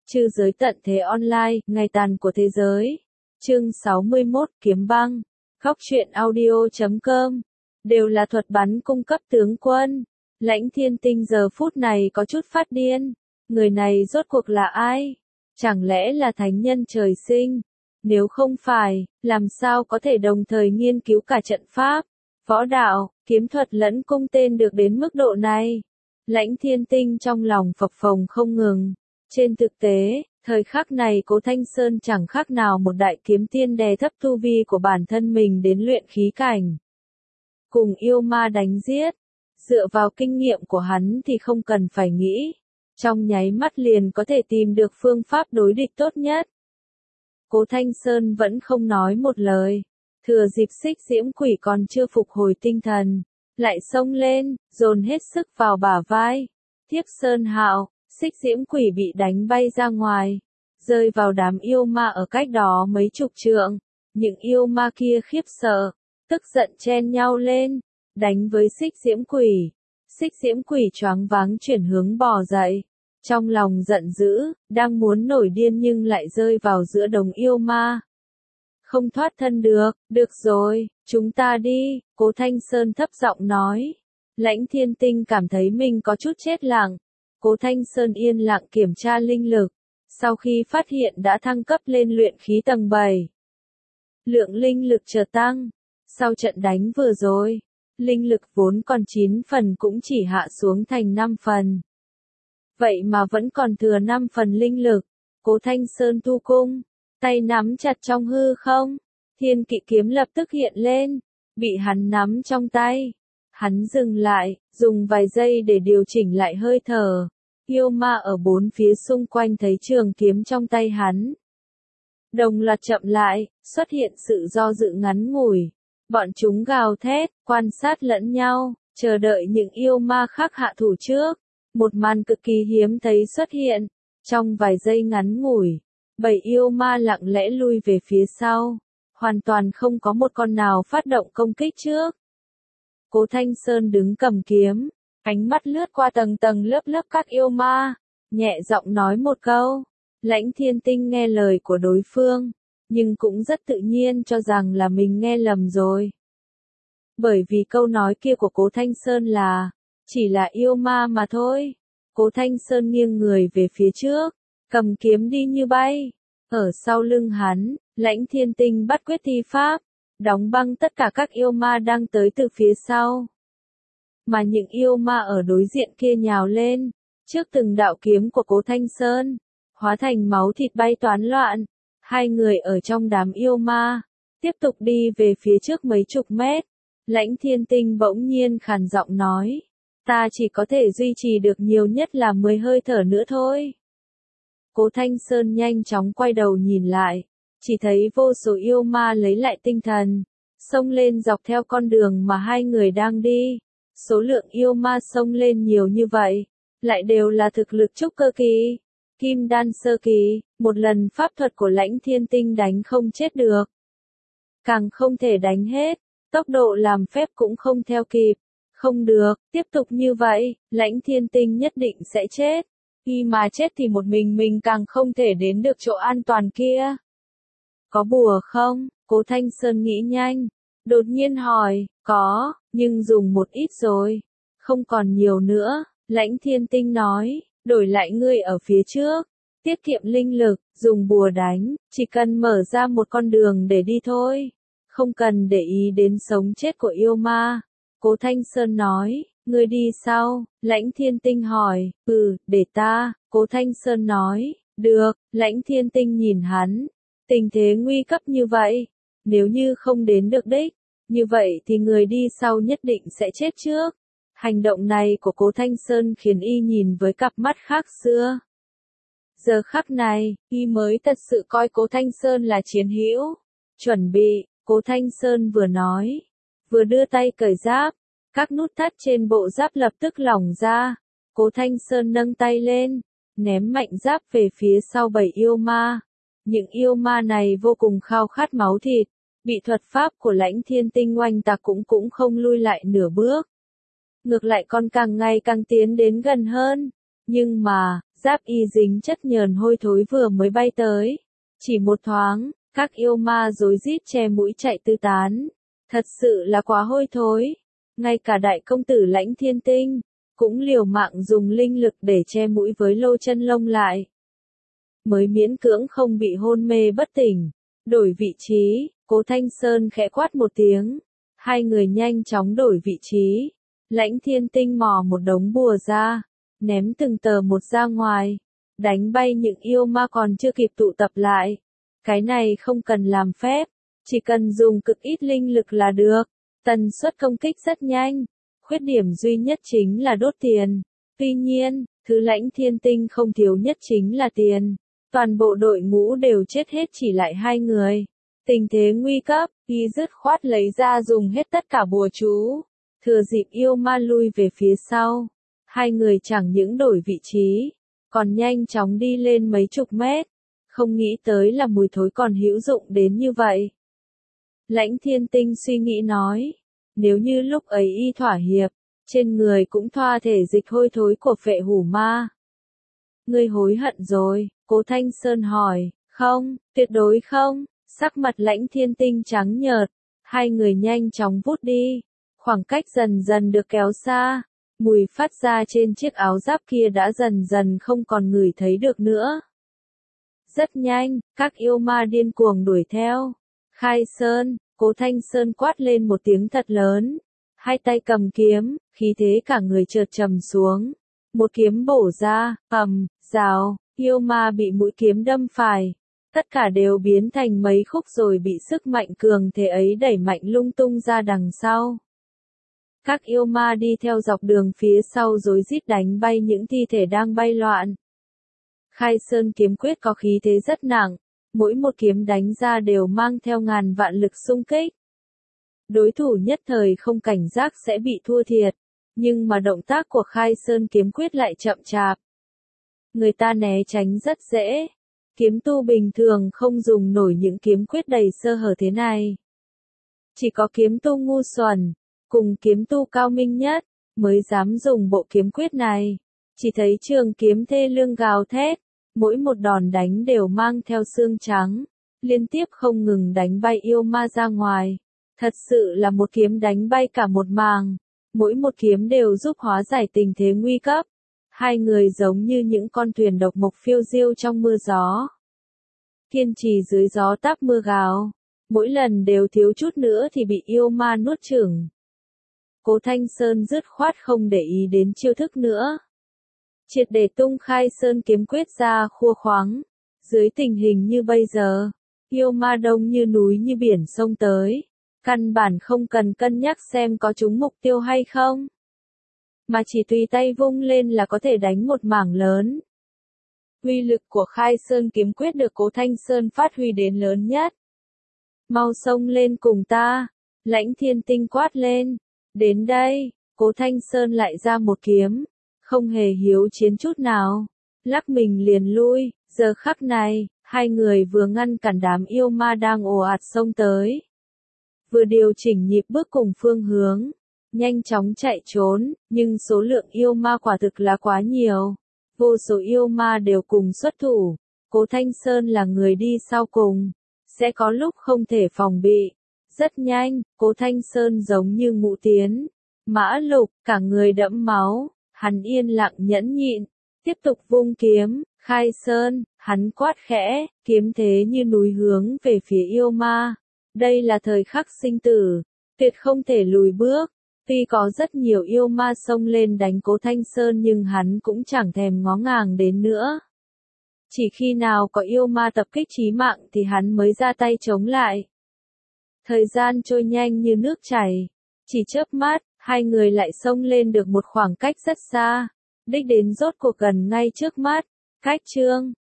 Trư giới tận thế online, ngày tàn của thế giới. Chương 61, Kiếm băng. Góc truyện audio.com. Đều là thuật bắn cung cấp tướng quân. Lãnh Thiên Tinh giờ phút này có chút phát điên. Người này rốt cuộc là ai? Chẳng lẽ là thánh nhân trời sinh? Nếu không phải, làm sao có thể đồng thời nghiên cứu cả trận pháp, võ đạo, kiếm thuật lẫn cung tên được đến mức độ này? Lãnh Thiên Tinh trong lòng phập phồng không ngừng. Trên thực tế, thời khắc này Cố Thanh Sơn chẳng khác nào một đại kiếm tiên đè thấp tu vi của bản thân mình đến luyện khí cảnh. Cùng yêu ma đánh giết, dựa vào kinh nghiệm của hắn thì không cần phải nghĩ, trong nháy mắt liền có thể tìm được phương pháp đối địch tốt nhất. Cố Thanh Sơn vẫn không nói một lời, thừa dịp Xích Diễm Quỷ còn chưa phục hồi tinh thần, lại xông lên, dồn hết sức vào bả vai. Thiếp Sơn Hạo, Xích Diễm Quỷ bị đánh bay ra ngoài, rơi vào đám yêu ma ở cách đó mấy chục trượng. Những yêu ma kia khiếp sợ, tức giận chen nhau lên, đánh với Xích Diễm Quỷ. Xích Diễm Quỷ choáng váng chuyển hướng bò dậy, trong lòng giận dữ, đang muốn nổi điên nhưng lại rơi vào giữa đống yêu ma. Không thoát thân được rồi, chúng ta đi, Cố Thanh Sơn thấp giọng nói. Lãnh Thiên Tinh cảm thấy mình có chút chết lặng. Cố Thanh Sơn yên lặng kiểm tra linh lực, sau khi phát hiện đã thăng cấp lên luyện khí tầng 7. Lượng linh lực chợt tăng, sau trận đánh vừa rồi, linh lực vốn còn 9 phần cũng chỉ hạ xuống thành 5 phần. Vậy mà vẫn còn thừa 5 phần linh lực. Cố Thanh Sơn thu cung, tay nắm chặt trong hư không, Thiên Kỵ kiếm lập tức hiện lên, bị hắn nắm trong tay. Hắn dừng lại, dùng vài giây để điều chỉnh lại hơi thở. Yêu ma ở bốn phía xung quanh thấy trường kiếm trong tay hắn, đồng loạt chậm lại, xuất hiện sự do dự ngắn ngủi. Bọn chúng gào thét, quan sát lẫn nhau, chờ đợi những yêu ma khác hạ thủ trước. Một màn cực kỳ hiếm thấy xuất hiện. Trong vài giây ngắn ngủi, 7 yêu ma lặng lẽ lui về phía sau, hoàn toàn không có một con nào phát động công kích trước. Cố Thanh Sơn đứng cầm kiếm, ánh mắt lướt qua tầng tầng lớp lớp các yêu ma, nhẹ giọng nói một câu. Lãnh Thiên Tinh nghe lời của đối phương, nhưng cũng rất tự nhiên cho rằng là mình nghe lầm rồi. Bởi vì câu nói kia của Cố Thanh Sơn là, chỉ là yêu ma mà thôi. Cố Thanh Sơn nghiêng người về phía trước, cầm kiếm đi như bay. Ở sau lưng hắn, Lãnh Thiên Tinh bắt quyết thi pháp, đóng băng tất cả các yêu ma đang tới từ phía sau. Mà những yêu ma ở đối diện kia nhào lên, trước từng đạo kiếm của Cố Thanh Sơn, hóa thành máu thịt bay toán loạn. Hai người ở trong đám yêu ma, tiếp tục đi về phía trước mấy chục mét. Lãnh Thiên Tinh bỗng nhiên khàn giọng nói, ta chỉ có thể duy trì được nhiều nhất là 10 hơi thở nữa thôi. Cố Thanh Sơn nhanh chóng quay đầu nhìn lại, chỉ thấy vô số yêu ma lấy lại tinh thần, xông lên dọc theo con đường mà hai người đang đi. Số lượng yêu ma xông lên nhiều như vậy, lại đều là thực lực trúc cơ kỳ, kim đan sơ kỳ, một lần pháp thuật của Lãnh Thiên Tinh đánh không chết được. Càng không thể đánh hết, tốc độ làm phép cũng không theo kịp. Không được, tiếp tục như vậy, Lãnh Thiên Tinh nhất định sẽ chết. Khi mà chết thì một mình càng không thể đến được chỗ an toàn kia. Có bùa không? Cố Thanh Sơn nghĩ nhanh, đột nhiên hỏi, có, nhưng dùng một ít rồi, không còn nhiều nữa. Lãnh Thiên Tinh nói, đổi lại ngươi ở phía trước, tiết kiệm linh lực, dùng bùa đánh, chỉ cần mở ra một con đường để đi thôi, không cần để ý đến sống chết của yêu ma. Cố Thanh Sơn nói, ngươi đi sau. Lãnh Thiên Tinh hỏi, để ta. Cố Thanh Sơn nói, được. Lãnh Thiên Tinh nhìn hắn, tình thế nguy cấp như vậy, nếu như không đến được đích, như vậy thì người đi sau nhất định sẽ chết trước. Hành động này của Cố Thanh Sơn khiến y nhìn với cặp mắt khác xưa. Giờ khắc này, y mới thật sự coi Cố Thanh Sơn là chiến hữu. Chuẩn bị, Cố Thanh Sơn vừa nói, vừa đưa tay cởi giáp. Các nút thắt trên bộ giáp lập tức lỏng ra. Cố Thanh Sơn nâng tay lên, ném mạnh giáp về phía sau 7 yêu ma. Những yêu ma này vô cùng khao khát máu thịt, bị thuật pháp của Lãnh Thiên Tinh oanh tạc cũng không lui lại nửa bước. Ngược lại còn càng ngày càng tiến đến gần hơn. Nhưng mà, Giáp y dính chất nhờn hôi thối vừa mới bay tới. Chỉ một thoáng, các yêu ma rối rít che mũi chạy tứ tán. Thật sự là quá hôi thối. Ngay cả đại công tử Lãnh Thiên Tinh cũng liều mạng dùng linh lực để che mũi với lô chân lông lại. Mới miễn cưỡng không bị hôn mê bất tỉnh. Đổi vị trí, Cố Thanh Sơn khẽ quát một tiếng. Hai người nhanh chóng đổi vị trí. Lãnh Thiên Tinh mò một đống bùa ra, ném từng tờ một ra ngoài, đánh bay những yêu ma còn chưa kịp tụ tập lại. Cái này không cần làm phép, chỉ cần dùng cực ít linh lực là được. Tần suất công kích rất nhanh. Khuyết điểm duy nhất chính là đốt tiền. Tuy nhiên, thứ Lãnh Thiên Tinh không thiếu nhất chính là tiền. Toàn bộ đội ngũ đều chết hết chỉ lại hai người. Tình thế nguy cấp, y dứt khoát lấy ra dùng hết tất cả bùa chú. Thừa dịp yêu ma lui về phía sau. Hai người chẳng những đổi vị trí, còn nhanh chóng đi lên mấy chục mét. Không nghĩ tới là mùi thối còn hữu dụng đến như vậy. Lãnh Thiên Tinh suy nghĩ nói. Nếu như lúc ấy y thỏa hiệp, trên người cũng thoa thể dịch hôi thối của phệ hủ ma. Ngươi hối hận rồi, Cố Thanh Sơn hỏi. Không, tuyệt đối không. Sắc mặt Lãnh Thiên Tinh trắng nhợt. Hai người nhanh chóng vút đi. Khoảng cách dần dần được kéo xa. Mùi phát ra trên chiếc áo giáp kia đã dần dần không còn ngửi thấy được nữa. Rất nhanh, các yêu ma điên cuồng đuổi theo. Khai Sơn, Cố Thanh Sơn quát lên một tiếng thật lớn. Hai tay cầm kiếm, khí thế cả người chợt trầm xuống. Một kiếm bổ ra, rào, yêu ma bị mũi kiếm đâm phải. Tất cả đều biến thành mấy khúc rồi bị sức mạnh cường thế ấy đẩy mạnh lung tung ra đằng sau. Các yêu ma đi theo dọc đường phía sau rối rít đánh bay những thi thể đang bay loạn. Khai Sơn kiếm quyết có khí thế rất nặng, mỗi một kiếm đánh ra đều mang theo ngàn vạn lực xung kích. Đối thủ nhất thời không cảnh giác sẽ bị thua thiệt, nhưng mà động tác của Khai Sơn kiếm quyết lại chậm chạp. Người ta né tránh rất dễ, kiếm tu bình thường không dùng nổi những kiếm quyết đầy sơ hở thế này. Chỉ có kiếm tu ngu xuẩn, cùng kiếm tu cao minh nhất, mới dám dùng bộ kiếm quyết này. Chỉ thấy trường kiếm thê lương gào thét, mỗi một đòn đánh đều mang theo xương trắng, liên tiếp không ngừng đánh bay yêu ma ra ngoài. Thật sự là một kiếm đánh bay cả một màng, mỗi một kiếm đều giúp hóa giải tình thế nguy cấp. Hai người giống như những con thuyền độc mộc phiêu diêu trong mưa gió. Kiên trì dưới gió táp mưa gào, mỗi lần đều thiếu chút nữa thì bị yêu ma nuốt chửng. Cố Thanh Sơn dứt khoát không để ý đến chiêu thức nữa. Triệt để tung Khai Sơn kiếm quyết ra khua khoáng. Dưới tình hình như bây giờ, yêu ma đông như núi như biển sông tới. Căn bản không cần cân nhắc xem có trúng mục tiêu hay không. Mà chỉ tùy tay vung lên là có thể đánh một mảng lớn. Uy lực của Khai Sơn kiếm quyết được Cố Thanh Sơn phát huy đến lớn nhất. Mau xông lên cùng ta, Lãnh Thiên Tinh quát lên. Đến đây, Cố Thanh Sơn lại ra một kiếm, không hề hiếu chiến chút nào, lắc mình liền lui. Giờ khắc này, hai người vừa ngăn cản đám yêu ma đang ồ ạt xông tới, vừa điều chỉnh nhịp bước cùng phương hướng, nhanh chóng chạy trốn, nhưng số lượng yêu ma quả thực là quá nhiều. Vô số yêu ma đều cùng xuất thủ, Cố Thanh Sơn là người đi sau cùng, sẽ có lúc không thể phòng bị. Rất nhanh, Cố Thanh Sơn giống như ngũ tiến, mã lục, cả người đẫm máu, hắn yên lặng nhẫn nhịn, tiếp tục vung kiếm. Khai Sơn, hắn quát khẽ, kiếm thế như núi hướng về phía yêu ma. Đây là thời khắc sinh tử, tuyệt không thể lùi bước. Tuy có rất nhiều yêu ma xông lên đánh Cố Thanh Sơn nhưng hắn cũng chẳng thèm ngó ngàng đến nữa. Chỉ khi nào có yêu ma tập kích chí mạng thì hắn mới ra tay chống lại. Thời gian trôi nhanh như nước chảy, chỉ chớp mắt, hai người lại xông lên được một khoảng cách rất xa, đích đến rốt cuộc gần ngay trước mắt. Cách chương